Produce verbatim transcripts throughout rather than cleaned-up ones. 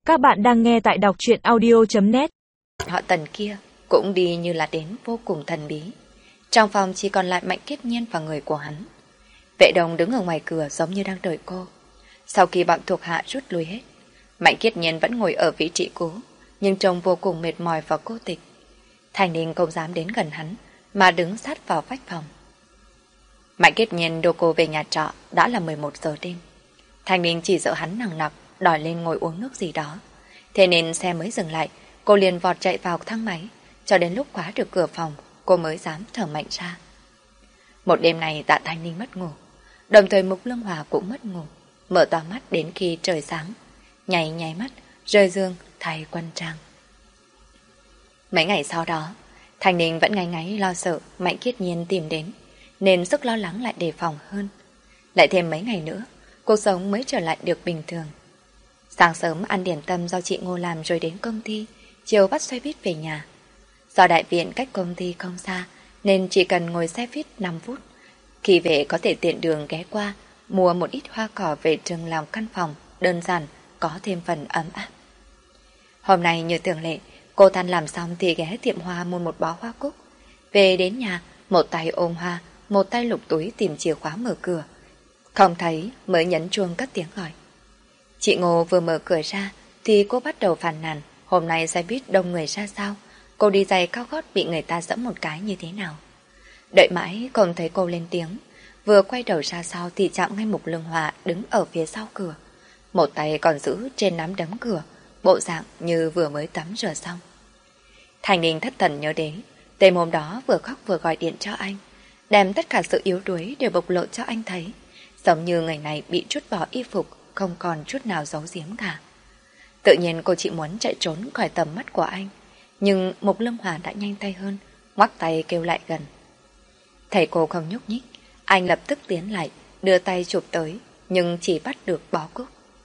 Các bạn đang nghe tại đọc truyện audio chấm net. Họ Tần kia cũng đi như là đến vô cùng thần bí. Trong phòng chỉ còn lại Mạnh Kiết Nhiên và người của hắn. Vệ Đồng đứng ở ngoài cửa giống như đang đợi cô. Sau khi bọn thuộc hạ rút lui hết, Mạnh Kiết Nhiên vẫn ngồi ở vị trí cũ, nhưng trông vô cùng mệt mỏi và cô tịch. Thành Ninh không dám đến gần hắn, mà đứng sát vào vách phòng. Mạnh Kiết Nhiên đưa cô về nhà trọ đã là mười một giờ đêm. Thành Ninh chỉ sợ hắn nặng nặc đòi lên ngồi uống nước gì đó. Thế nên xe mới dừng lại, cô liền vọt chạy vào thang máy, cho đến lúc khóa được cửa phòng, cô mới dám thở mạnh ra. Một đêm này Tạ Thanh Ninh mất ngủ, đồng thời Mục Lương Hòa cũng mất ngủ, mở to mắt đến khi trời sáng, nháy nháy mắt, rời giường thay quân trang. Mấy ngày sau đó, Thanh Ninh vẫn ngáy ngáy lo sợ Mạnh Kiết Nhiên tìm đến, nên sức lo lắng lại đề phòng hơn. Lại thêm mấy ngày nữa, cuộc sống mới trở lại được bình thường. Sáng sớm ăn điểm tâm do chị Ngô làm rồi đến công ty, chiều bắt xe buýt về nhà. Do đại viện cách công ty không xa, nên chỉ cần ngồi xe buýt năm phút. Khi về có thể tiện đường ghé qua, mua một ít hoa cỏ về trường làm căn phòng, đơn giản, có thêm phần ấm áp. Hôm nay như thường lệ, cô Thanh làm xong thì ghé tiệm hoa mua một bó hoa cúc. Về đến nhà, một tay ôm hoa, một tay lục túi tìm chìa khóa mở cửa. Không thấy mới nhấn chuông cất tiếng gọi. Chị Ngô vừa mở cửa ra thì cô bắt đầu phàn nàn hôm nay xe buýt đông người ra sao, cô đi giày cao gót bị người ta giẫm một cái như thế nào. Đợi mãi không thấy cô lên tiếng, vừa quay đầu ra sau thì chạm ngay Mục Lương Hòa đứng ở phía sau cửa, một tay còn giữ trên nắm đấm cửa, bộ dạng như vừa mới tắm rửa xong. Thành Ninh thất thần nhớ đến đêm hôm đó vừa khóc vừa gọi điện cho anh, đem tất cả sự yếu đuối đều bộc lộ cho anh thấy, giống như người này bị trút bỏ y phục, không còn chút nào giấu giếm cả. Tự nhiên cô chỉ muốn chạy trốn khỏi tầm mắt của anh, nhưng Mục Lương Hòa đã nhanh tay hơn, ngoắc tay kêu lại gần. Thấy cô không nhúc nhích, anh lập tức tiến lại, đưa tay chụp tới, nhưng chỉ bắt được bó cúc.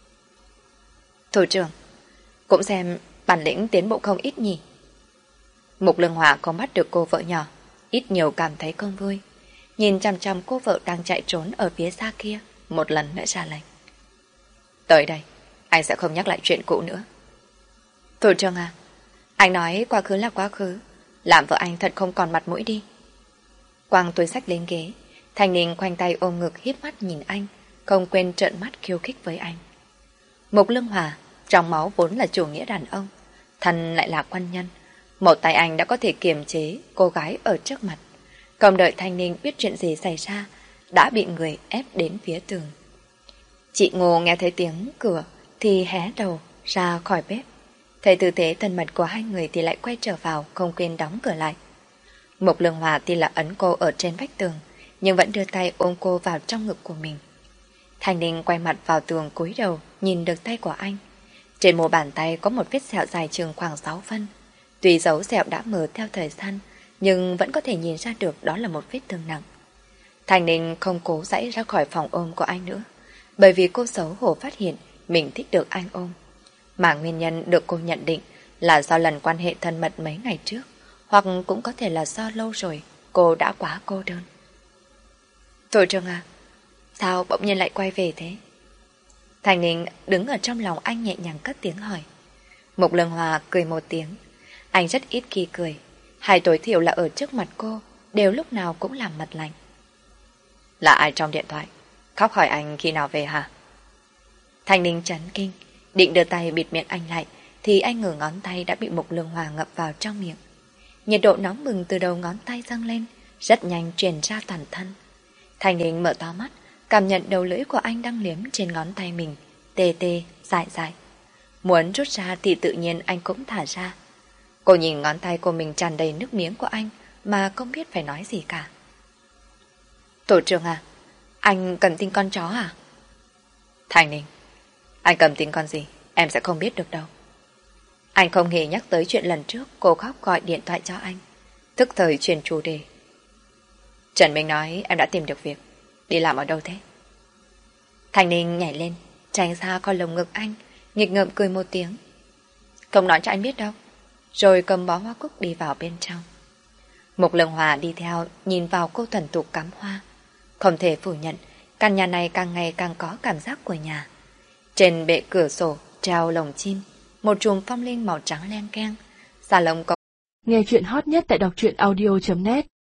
Thủ trưởng, cũng xem bản lĩnh tiến bộ không ít nhỉ. Mục Lương Hòa không bắt được cô vợ nhỏ, ít nhiều cảm thấy không vui. Nhìn chằm chằm cô vợ đang chạy trốn ở phía xa kia, một lần nữa ra lệnh. Tới đây, anh sẽ không nhắc lại chuyện cũ nữa. Thủ trưởng à, anh nói quá khứ là quá khứ, làm vợ anh thật không còn mặt mũi đi. Quang túi sách lên ghế, Thành Ninh khoanh tay ôm ngực híp mắt nhìn anh, không quên trợn mắt khiêu khích với anh. Mục Lương Hòa, trong máu vốn là chủ nghĩa đàn ông, thân lại là quân nhân. Một tay anh đã có thể kiềm chế cô gái ở trước mặt. Không đợi Thanh Ninh biết chuyện gì xảy ra, đã bị người ép đến phía tường. Chị Ngô nghe thấy tiếng cửa thì hé đầu ra khỏi bếp. Thấy tư thế thân mật của hai người thì lại quay trở vào, không quên đóng cửa lại. Mục Lương Hòa thì là ấn cô ở trên vách tường, nhưng vẫn đưa tay ôm cô vào trong ngực của mình. Thanh Ninh quay mặt vào tường cúi đầu, nhìn được tay của anh. Trên mu bàn tay có một vết sẹo dài chừng khoảng sáu phân. Tuy dấu sẹo đã mờ theo thời gian, nhưng vẫn có thể nhìn ra được đó là một vết thương nặng. Thanh Ninh không cố giãy ra khỏi phòng ôm của anh nữa, bởi vì cô xấu hổ phát hiện mình thích được anh ôm. Mà nguyên nhân được cô nhận định là do lần quan hệ thân mật mấy ngày trước, hoặc cũng có thể là do lâu rồi cô đã quá cô đơn. Thủ trưởng à, sao bỗng nhiên lại quay về thế? Thành Ninh đứng ở trong lòng anh nhẹ nhàng cất tiếng hỏi. Mục Lương Hòa cười một tiếng. Anh rất ít khi cười, hay tối thiểu là ở trước mặt cô đều lúc nào cũng làm mặt lạnh. Là ai trong điện thoại? Khóc hỏi anh khi nào về hả? Thành Ninh chấn kinh, định đưa tay bịt miệng anh lại thì anh ngửa ngón tay đã bị Mục Lương Hòa ngập vào trong miệng. Nhiệt độ nóng bừng từ đầu ngón tay dâng lên, rất nhanh truyền ra toàn thân. Thành Ninh mở to mắt, cảm nhận đầu lưỡi của anh đang liếm trên ngón tay mình, tê tê, dại dại. Muốn rút ra thì tự nhiên anh cũng thả ra. Cô nhìn ngón tay của mình tràn đầy nước miếng của anh mà không biết phải nói gì cả. Tổ trưởng à, anh cầm tin con chó à? Thành Ninh, anh cầm tin con gì, em sẽ không biết được đâu. Anh không hề nhắc tới chuyện lần trước cô khóc gọi điện thoại cho anh, tức thời chuyển chủ đề. Trần Minh nói em đã tìm được việc, đi làm ở đâu thế? Thành Ninh nhảy lên, tránh ra khỏi lồng ngực anh, nghịch ngợm cười một tiếng. Không nói cho anh biết đâu. Rồi cầm bó hoa cúc đi vào bên trong. Mục Lương Hòa đi theo, nhìn vào cô thuần thục cắm hoa. Không thể phủ nhận, căn nhà này càng ngày càng có cảm giác của nhà. Trên bệ cửa sổ treo lồng chim, một chùm phong linh màu trắng len keng. Xà lông có Nghe chuyện hot nhất tại đọc truyện audio chấm net